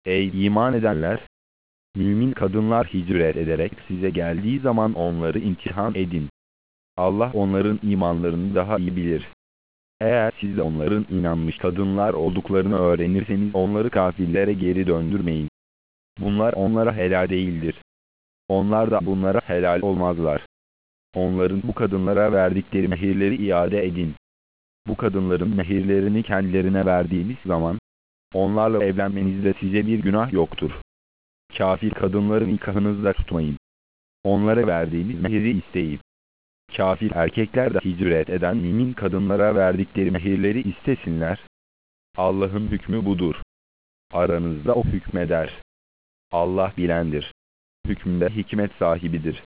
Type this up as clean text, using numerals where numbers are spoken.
Ey iman edenler! Mümin kadınlar hicret ederek size geldiği zaman onları imtihan edin. Allah onların imanlarını daha iyi bilir. Eğer siz de onların inanmış kadınlar olduklarını öğrenirseniz onları kafirlere geri döndürmeyin. Bunlar onlara helal değildir. Onlar da bunlara helal olmazlar. Onların bu kadınlara verdikleri mehirleri iade edin. Bu kadınların mehirlerini kendilerine verdiğiniz zaman onlarla evlenmenizde size bir günah yoktur. Kafir kadınları nikahınızda tutmayın. Onlara verdiğiniz mehiri isteyip, kafir erkekler de hicret eden mümin kadınlara verdikleri mehirleri istesinler. Allah'ın hükmü budur. Aranızda o hükmeder. Allah bilendir. Hükmünde hikmet sahibidir.